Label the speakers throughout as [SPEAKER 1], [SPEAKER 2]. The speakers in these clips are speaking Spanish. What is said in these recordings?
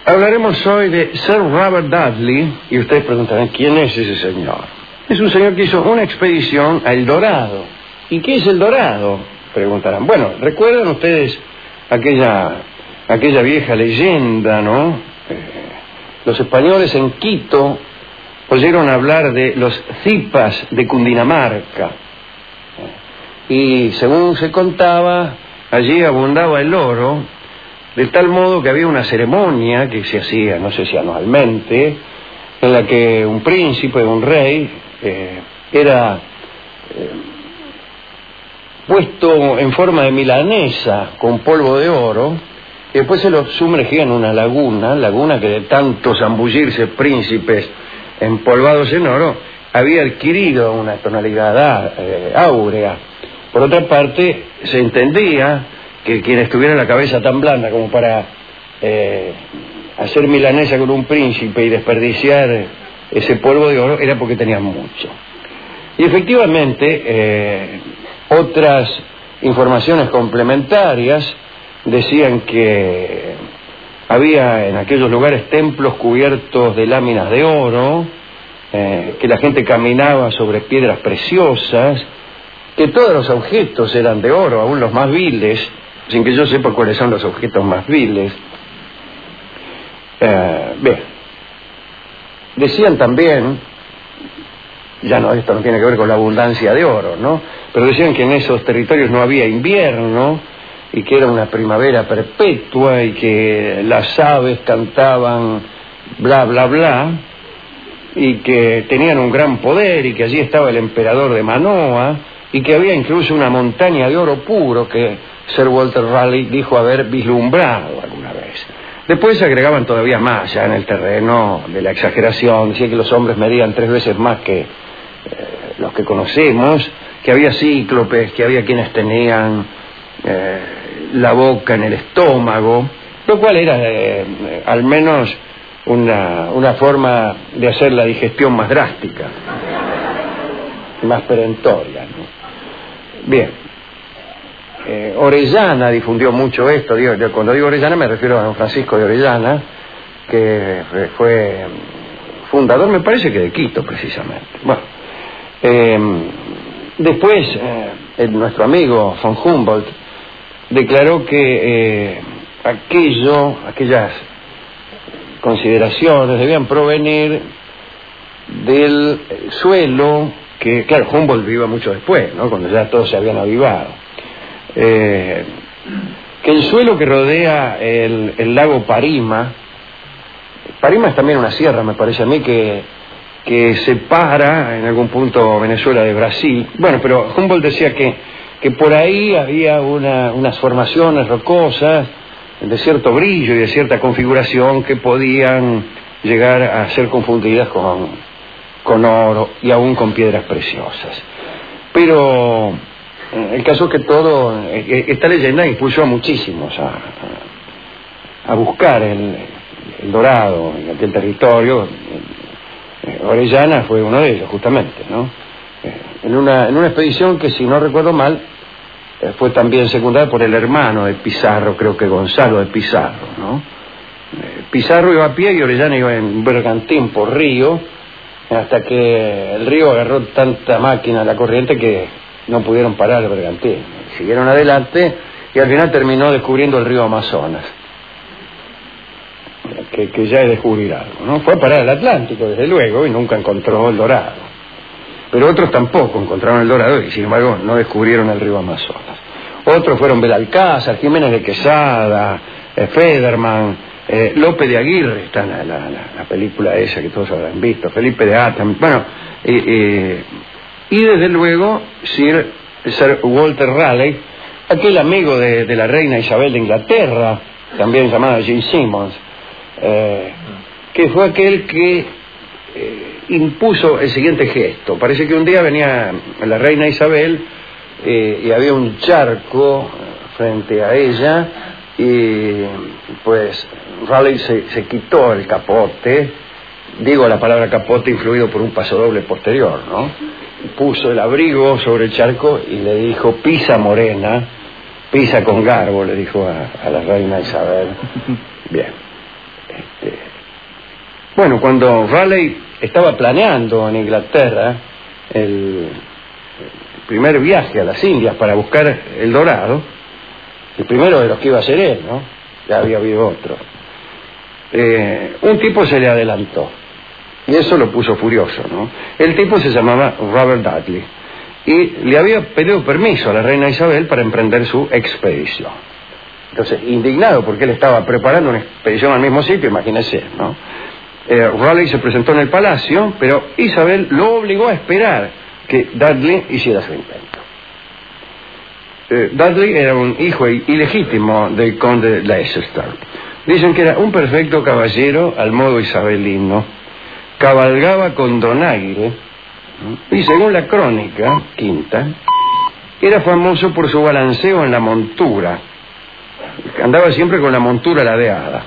[SPEAKER 1] Hablaremos hoy de Sir Robert Dudley, y ustedes preguntarán, ¿quién es ese señor? Es un señor que hizo una expedición a El Dorado. ¿Y qué es El Dorado?, preguntarán. Bueno, ¿recuerdan ustedes aquella vieja leyenda, no? Los españoles en Quito oyeron hablar de los Zipas de Cundinamarca. Y según se contaba, allí abundaba el oro, de tal modo que había una ceremonia que se hacía, no sé si anualmente, en la que un príncipe, un rey, era puesto en forma de milanesa con polvo de oro, y después se lo sumergía en una laguna que de tanto zambullirse príncipes empolvados en oro, había adquirido una tonalidad áurea. Por otra parte, se entendía que quienes tuvieran la cabeza tan blanda como para hacer milanesa con un príncipe y desperdiciar ese polvo de oro era porque tenían mucho. Y efectivamente, otras informaciones complementarias decían que había en aquellos lugares templos cubiertos de láminas de oro, que la gente caminaba sobre piedras preciosas, que todos los objetos eran de oro, aún los más viles, sin que yo sepa cuáles son los objetos más viles. Bien, decían también, ya no, esto no tiene que ver con la abundancia de oro, ¿no? Pero decían que en esos territorios no había invierno y que era una primavera perpetua y que las aves cantaban bla bla bla y que tenían un gran poder y que allí estaba el emperador de Manoa y que había incluso una montaña de oro puro que Sir Walter Raleigh dijo haber vislumbrado alguna vez. Después se agregaban todavía más, ya en el terreno de la exageración. Decía que los hombres medían 3 veces más que los que conocemos, que había cíclopes, que había quienes tenían la boca en el estómago, lo cual era al menos una forma de hacer la digestión más drástica, más perentoria, ¿no? Bien. Orellana difundió mucho esto. Cuando digo Orellana me refiero a don Francisco de Orellana, que fue fundador, me parece que de Quito precisamente. Bueno, después nuestro amigo von Humboldt declaró que aquellas consideraciones debían provenir del suelo, que claro, Humboldt vivió mucho después, ¿no?, cuando ya todos se habían avivado. Que el suelo que rodea el lago Parima es también una sierra, me parece a mí, que separa en algún punto Venezuela de Brasil. Bueno, pero Humboldt decía que por ahí había unas formaciones rocosas de cierto brillo y de cierta configuración que podían llegar a ser confundidas con oro y aún con piedras preciosas. Pero el caso es que esta leyenda impulsó a muchísimos a buscar el dorado en aquel territorio. Orellana fue uno de ellos, justamente, ¿no? En una expedición que, si no recuerdo mal, fue también secundada por el hermano de Pizarro, creo que Gonzalo de Pizarro, ¿no? Pizarro iba a pie y Orellana iba en bergantín por río, hasta que el río agarró tanta máquina a la corriente que no pudieron parar el bergantín. Siguieron adelante y al final terminó descubriendo el río Amazonas, que ya es descubrir algo, ¿no? Fue a parar al Atlántico, desde luego, y nunca encontró el dorado. Pero otros tampoco encontraron el dorado y, sin embargo, no descubrieron el río Amazonas. Otros fueron Belalcázar, Jiménez de Quesada, Federman, Lope de Aguirre, está en la película esa que todos habrán visto, Felipe de Atam, bueno, y desde luego Sir Walter Raleigh, aquel amigo de la reina Isabel de Inglaterra, también llamada Jane Simmons, que fue aquel que impuso el siguiente gesto. Parece que un día venía la reina Isabel y había un charco frente a ella y pues Raleigh se quitó el capote, digo la palabra capote influido por un pasodoble posterior, ¿no? Puso el abrigo sobre el charco y le dijo: pisa morena, pisa con garbo, le dijo a la reina Isabel. Bien. Bueno, cuando Raleigh estaba planeando en Inglaterra el primer viaje a las Indias para buscar el dorado, el primero de los que iba a ser él, ¿no? Ya había habido otro. Un tipo se le adelantó y eso lo puso furioso, ¿no? El tipo se llamaba Robert Dudley y le había pedido permiso a la reina Isabel para emprender su expedición. Entonces, indignado porque él estaba preparando una expedición al mismo sitio, imagínese, ¿no? Raleigh se presentó en el palacio, pero Isabel lo obligó a esperar que Dudley hiciera su intento. Dudley era un hijo ilegítimo del conde de Leicester. Dicen que era un perfecto caballero al modo isabelino, cabalgaba con donaire y, según la crónica quinta, era famoso por su balanceo en la montura. Andaba siempre con la montura ladeada.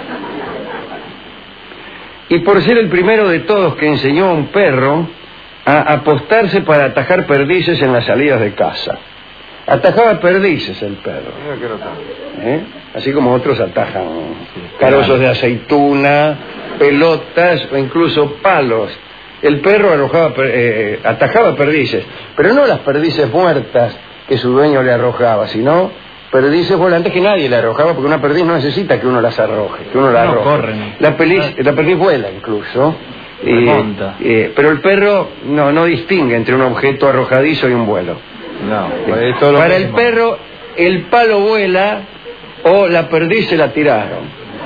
[SPEAKER 1] Y por ser el primero de todos que enseñó a un perro a apostarse para atajar perdices en las salidas de casa. Atajaba perdices el perro. Así como otros atajan carozos de aceituna, pelotas o incluso palos. El perro atajaba perdices, pero no las perdices muertas que su dueño le arrojaba, sino perdices volantes que nadie le arrojaba, porque una perdiz no necesita que uno las arroje, que uno la arroje.
[SPEAKER 2] Corren.
[SPEAKER 1] La perdiz vuela incluso. Pero el perro no distingue entre un objeto arrojadizo y un vuelo. Para el perro, el palo vuela o la perdiz se la tiraron.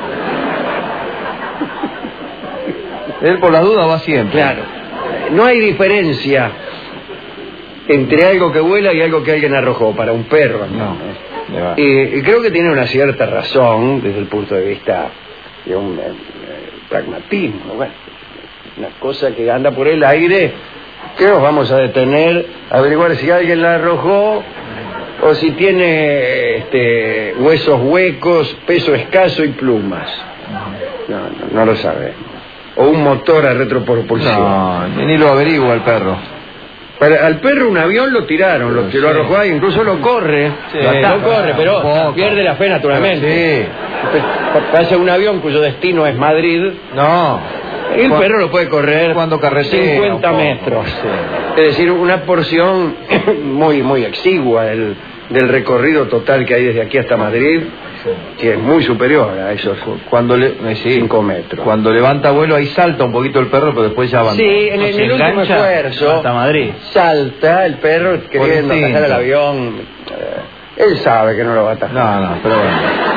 [SPEAKER 2] Él por la duda va siempre.
[SPEAKER 1] Claro. No hay diferencia entre algo que vuela y algo que alguien arrojó para un perro. Y creo que tiene una cierta razón desde el punto de vista de un pragmatismo. Bueno, una cosa que anda por el aire, que nos vamos a detener a averiguar si alguien la arrojó o si tiene huesos huecos, peso escaso y plumas. No lo sabemos. O un motor a retropropulsión.
[SPEAKER 2] No, ni lo averigua el perro.
[SPEAKER 1] Al perro un avión lo tiraron, lo arrojó ahí, incluso lo corre, lo corre, pero pierde la fe naturalmente. Pasa un avión cuyo destino es Madrid. El perro lo puede correr
[SPEAKER 2] cuando carretea
[SPEAKER 1] 50 metros. Es decir, una porción muy exigua del recorrido total que hay desde aquí hasta Madrid, que es muy superior a esos 5 metros.
[SPEAKER 2] Cuando levanta vuelo ahí salta un poquito el perro, pero después ya abandona.
[SPEAKER 1] Sí, en el último esfuerzo
[SPEAKER 2] hasta Madrid.
[SPEAKER 1] Salta el perro queriendo atajar el avión. Él sabe que no lo va a atajar.
[SPEAKER 2] Pero bueno.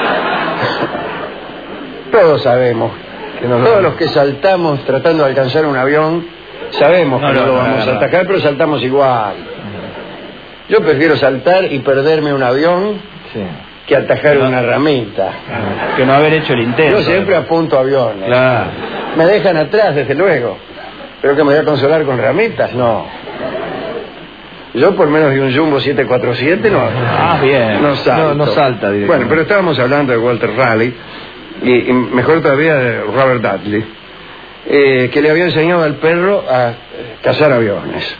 [SPEAKER 1] Todos sabemos. Todos los que saltamos tratando de alcanzar un avión sabemos que no lo vamos a atacar, pero saltamos igual. Yo prefiero saltar y perderme un avión que atajar una ramita.
[SPEAKER 2] Que no haber hecho el intento.
[SPEAKER 1] Yo siempre apunto aviones. Me dejan atrás, desde luego. Pero que me voy a consolar con ramitas, no. Yo por menos de un Jumbo 747 no salto.
[SPEAKER 2] No salta directamente.
[SPEAKER 1] Bueno, pero estábamos hablando de Walter Raleigh y mejor todavía de Robert Dudley, que le había enseñado al perro a cazar aviones.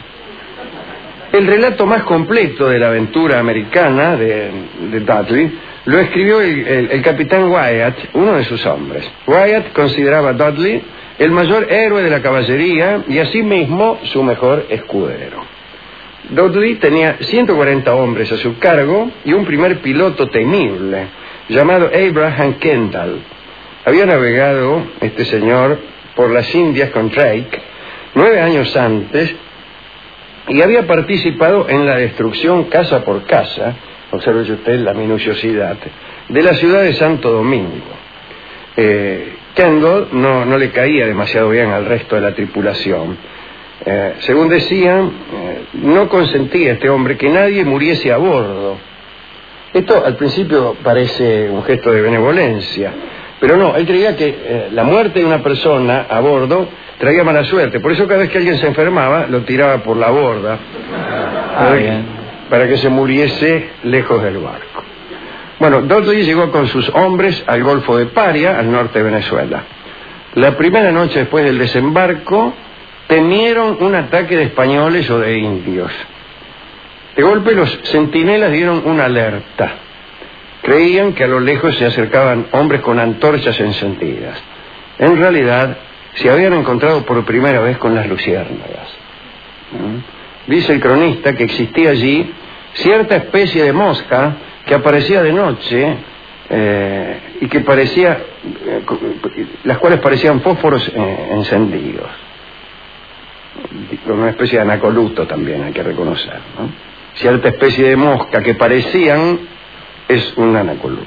[SPEAKER 1] El relato más completo de la aventura americana de Dudley lo escribió el capitán Wyatt, uno de sus hombres. Wyatt consideraba a Dudley el mayor héroe de la caballería y asimismo su mejor escudero. Dudley tenía 140 hombres a su cargo y un primer piloto temible llamado Abraham Kendall. Había navegado este señor por las Indias con Drake 9 años antes y había participado en la destrucción casa por casa, observe usted la minuciosidad, de la ciudad de Santo Domingo. Kendall no le caía demasiado bien al resto de la tripulación. Según decían, no consentía este hombre que nadie muriese a bordo. Esto al principio parece un gesto de benevolencia, pero no, él creía que la muerte de una persona a bordo traía mala suerte. Por eso cada vez que alguien se enfermaba, lo tiraba por la borda para que se muriese lejos del barco. Bueno, Dudley llegó con sus hombres al Golfo de Paria, al norte de Venezuela. La primera noche después del desembarco, temieron un ataque de españoles o de indios. De golpe los centinelas dieron una alerta. Creían que a lo lejos se acercaban hombres con antorchas encendidas. En realidad se habían encontrado por primera vez con las luciérnagas. Dice el cronista que existía allí cierta especie de mosca que aparecía de noche y que parecía, las cuales parecían fósforos encendidos, con una especie de anacoluto también, hay que reconocer, ¿no? Cierta especie de mosca que parecían es un anacoluto.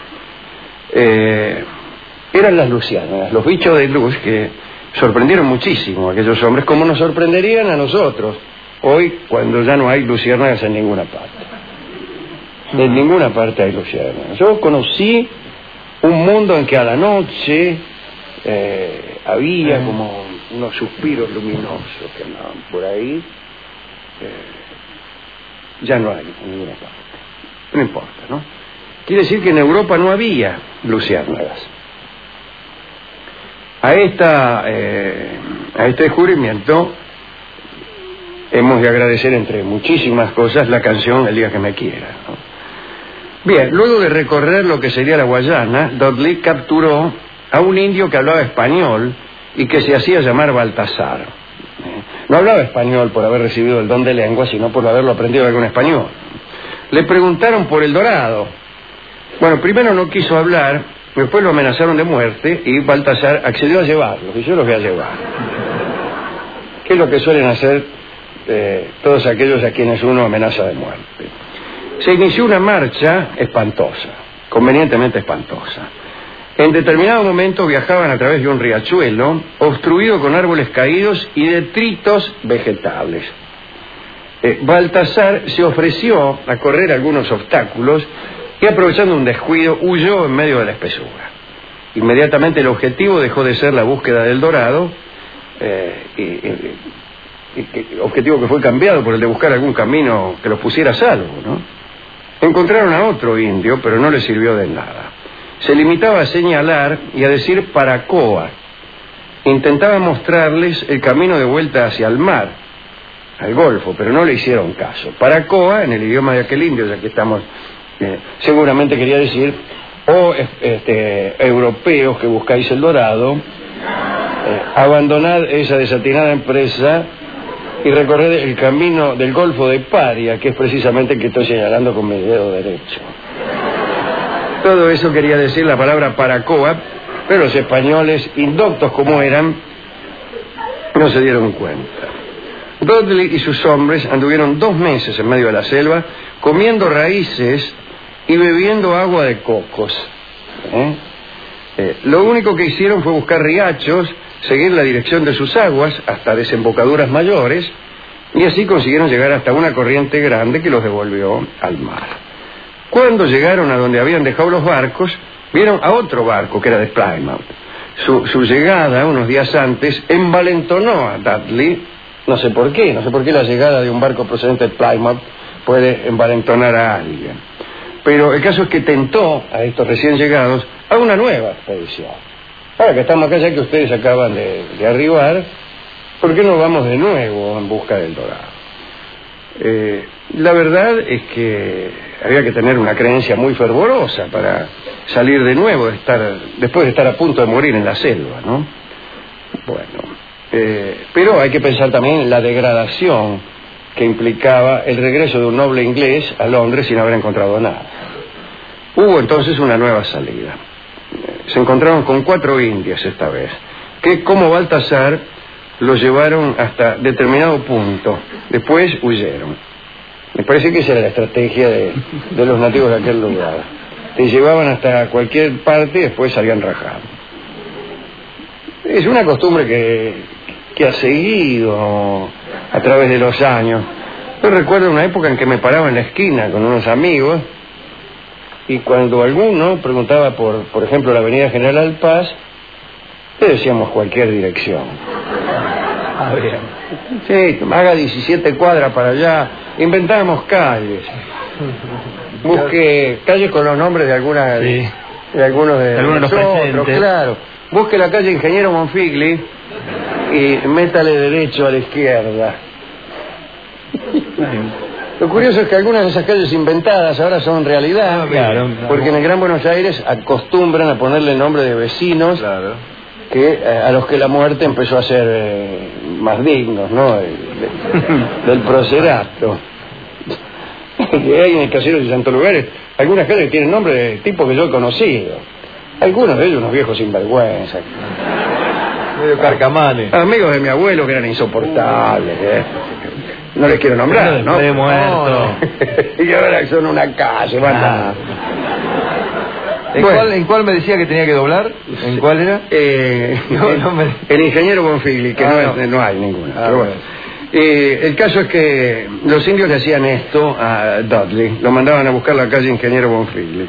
[SPEAKER 1] Eran las luciérnagas, los bichos de luz que sorprendieron muchísimo a aquellos hombres, como nos sorprenderían a nosotros hoy cuando ya no hay luciérnagas en ninguna parte. En ninguna parte hay luciérnagas. Yo conocí un mundo en que a la noche había como unos suspiros luminosos que andaban por ahí. Ya no hay en ninguna parte. No importa, ¿no? Quiere decir que en Europa no había luciérnagas. A este descubrimiento hemos de agradecer, entre muchísimas cosas, la canción El día que me quiera, ¿no? Bien, luego de recorrer lo que sería la Guayana, Dudley capturó a un indio que hablaba español y que se hacía llamar Baltasar. No hablaba español por haber recibido el don de lengua, sino por haberlo aprendido de algún español. Le preguntaron por el dorado. Bueno, primero no quiso hablar, después lo amenazaron de muerte y Baltasar accedió a llevarlos, y yo los voy a llevar. ¿Qué es lo que suelen hacer todos aquellos a quienes uno amenaza de muerte? Se inició una marcha espantosa, convenientemente espantosa. En determinado momento viajaban a través de un riachuelo obstruido con árboles caídos y detritos vegetales. Baltasar se ofreció a correr algunos obstáculos y, aprovechando un descuido, huyó en medio de la espesura. Inmediatamente el objetivo dejó de ser la búsqueda del dorado, objetivo que fue cambiado por el de buscar algún camino que los pusiera a salvo, ¿no? Encontraron a otro indio, pero no les sirvió de nada. Se limitaba a señalar y a decir Paracoa. Intentaba mostrarles el camino de vuelta hacia el mar, al Golfo, pero no le hicieron caso. Paracoa, en el idioma de aquel indio, ya que estamos, seguramente quería decir, europeos que buscáis el dorado, abandonad esa desatinada empresa y recorred el camino del Golfo de Paria, que es precisamente el que estoy señalando con mi dedo derecho. Todo eso quería decir la palabra Paracoa, pero los españoles, indoctos como eran, no se dieron cuenta. Dudley y sus hombres anduvieron 2 meses en medio de la selva, comiendo raíces y bebiendo agua de cocos. Lo único que hicieron fue buscar riachos, seguir la dirección de sus aguas hasta desembocaduras mayores, y así consiguieron llegar hasta una corriente grande que los devolvió al mar. Cuando llegaron a donde habían dejado los barcos, vieron a otro barco que era de Plymouth. Su llegada, unos días antes, envalentonó a Dudley. No sé por qué la llegada de un barco procedente de Plymouth puede envalentonar a alguien. Pero el caso es que tentó a estos recién llegados a una nueva expedición. Ahora que estamos acá, ya que ustedes acaban de arribar, ¿por qué no vamos de nuevo en busca del dorado? La verdad es que había que tener una creencia muy fervorosa para salir de nuevo, después de estar a punto de morir en la selva, ¿no? Bueno, pero hay que pensar también en la degradación que implicaba el regreso de un noble inglés a Londres sin haber encontrado nada. Hubo entonces una nueva salida. Se encontraron con 4 indias esta vez, que como Baltasar los llevaron hasta determinado punto, después huyeron. Me parece que esa era la estrategia de los nativos de aquel lugar. Te llevaban hasta cualquier parte y después salían rajados. Es una costumbre que ha seguido a través de los años. Yo recuerdo una época en que me paraba en la esquina con unos amigos y cuando alguno preguntaba por ejemplo, la avenida General Paz, le decíamos cualquier dirección. Bien. Sí, haga 17 cuadras para allá. Inventábamos calles. Busque calles con los nombres de algunas, sí, de algunos de nosotros, claro. Busque la calle Ingeniero Monfigli y métale derecho a la izquierda. Lo curioso es que algunas de esas calles inventadas ahora son realidad, claro, porque en el Gran Buenos Aires acostumbran a ponerle nombre de vecinos, claro, que a los que la muerte empezó a ser más dignos, ¿no? Del procerato. Que hay en el casero de Santos Lugares algunas calles que tienen nombre de tipos que yo he conocido. Algunos de ellos unos viejos sinvergüenza.
[SPEAKER 2] Medio carcamanes.
[SPEAKER 1] Amigos de mi abuelo que eran insoportables, No les quiero nombrar, ¿no?
[SPEAKER 2] De muerto.
[SPEAKER 1] Y ahora son una calle, van
[SPEAKER 2] ¿En cuál me decía que tenía que doblar? ¿En cuál era?
[SPEAKER 1] El ingeniero Bonfigli, que no hay ninguna. Pero bueno. El caso es que los indios le hacían esto a Dudley, lo mandaban a buscar la calle Ingeniero Bonfigli.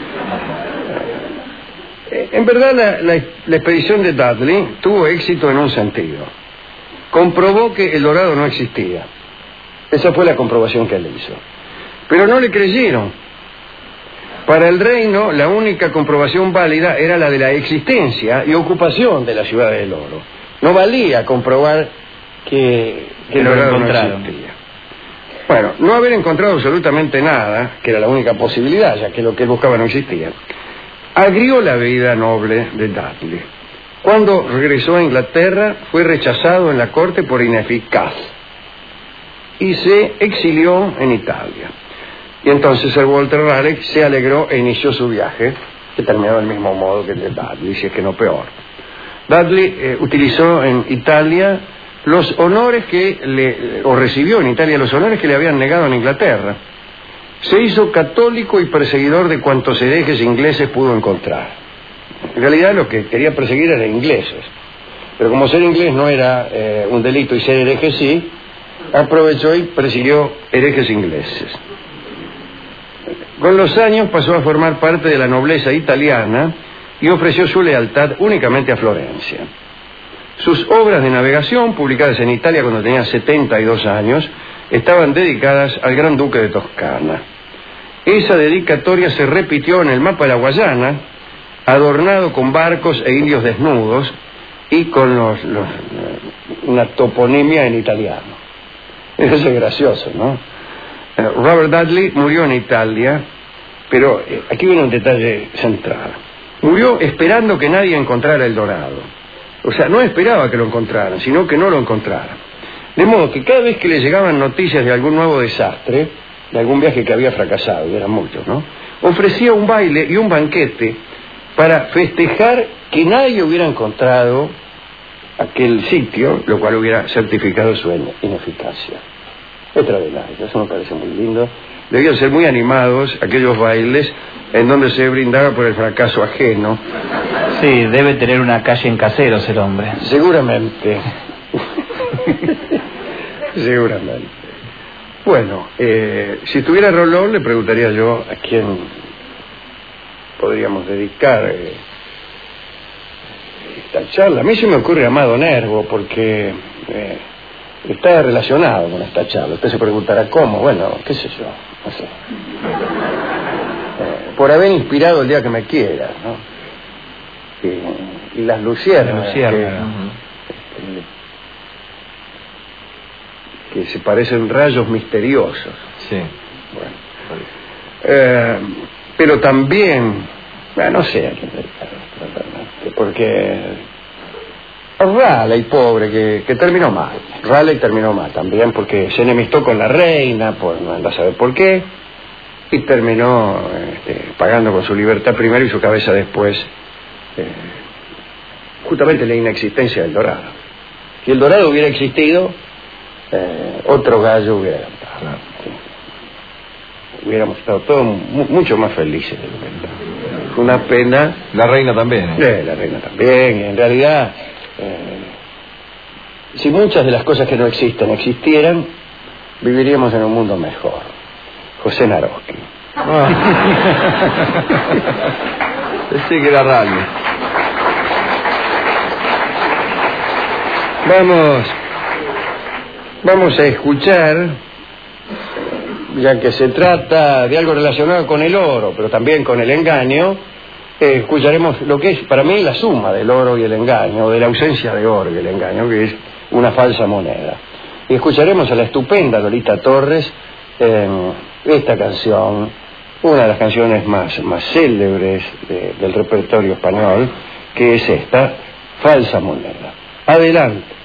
[SPEAKER 1] En verdad la expedición de Dudley tuvo éxito en un sentido. Comprobó que el dorado no existía. Esa fue la comprobación que él hizo. Pero no le creyeron. Para el reino la única comprobación válida era la de la existencia y ocupación de la ciudad del oro. No valía comprobar que el dorado no existía. Bueno, no haber encontrado absolutamente nada, que era la única posibilidad, ya que lo que él buscaba no existía, agrió la vida noble de Dudley. Cuando regresó a Inglaterra fue rechazado en la corte por ineficaz y se exilió en Italia. Y entonces Sir Walter Raleigh se alegró e inició su viaje, que terminó del mismo modo que el de Dudley, si es que no peor. Dudley utilizó en Italia los honores recibió en Italia los honores que le habían negado en Inglaterra. Se hizo católico y perseguidor de cuantos herejes ingleses pudo encontrar. En realidad lo que quería perseguir eran ingleses, pero como ser inglés no era un delito y ser hereje sí, aprovechó y persiguió herejes ingleses. Con los años pasó a formar parte de la nobleza italiana y ofreció su lealtad únicamente a Florencia. Sus obras de navegación, publicadas en Italia cuando tenía 72 años, estaban dedicadas al Gran Duque de Toscana. Esa dedicatoria se repitió en el mapa de la Guayana, adornado con barcos e indios desnudos y con una toponimia en italiano. Eso es gracioso, ¿no? Robert Dudley murió en Italia, pero aquí viene un detalle central. Murió esperando que nadie encontrara el dorado. O sea, no esperaba que lo encontraran, sino que no lo encontraran. De modo que cada vez que le llegaban noticias de algún nuevo desastre, de algún viaje que había fracasado, y eran muchos, ¿no?, ofrecía un baile y un banquete para festejar que nadie hubiera encontrado aquel sitio, lo cual hubiera certificado su ineficacia. Extraordinario, eso me parece muy lindo. Debían ser muy animados aquellos bailes en donde se brindaba por el fracaso ajeno.
[SPEAKER 2] Sí, debe tener una calle en Caseros el hombre.
[SPEAKER 1] Seguramente. Seguramente. Bueno, si tuviera Rolón le preguntaría yo a quién podríamos dedicar esta charla. A mí se me ocurre Amado Nervo porque está relacionado con esta charla. Usted se preguntará cómo. Bueno, qué sé yo, no sé. Por haber inspirado El día que me quiera, ¿no? Y las luciérnagas que se parecen rayos misteriosos.
[SPEAKER 2] Sí.
[SPEAKER 1] Bueno. Pero también, no sé a quién dedicar, porque Raleigh, pobre, que terminó mal. Raleigh terminó mal también porque se enemistó con la reina, por no anda a saber por qué, y terminó pagando con su libertad primero y su cabeza después, justamente la inexistencia del dorado. Si el dorado hubiera existido, otro gallo hubiera cantado. Claro. Sí. Hubiéramos estado todos mucho más felices de lo que estamos. Una pena.
[SPEAKER 2] La reina también.
[SPEAKER 1] La reina también. Y en realidad, si muchas de las cosas que no existen existieran, viviríamos en un mundo mejor. José Naroski.
[SPEAKER 2] Pensé que era radio.
[SPEAKER 1] Vamos a escuchar, ya que se trata de algo relacionado con el oro, pero también con el engaño, escucharemos lo que es para mí la suma del oro y el engaño, o de la ausencia de oro y el engaño, que es una falsa moneda. Y escucharemos a la estupenda Lolita Torres en esta canción, una de las canciones más célebres del repertorio español, que es esta, falsa moneda. Adelante.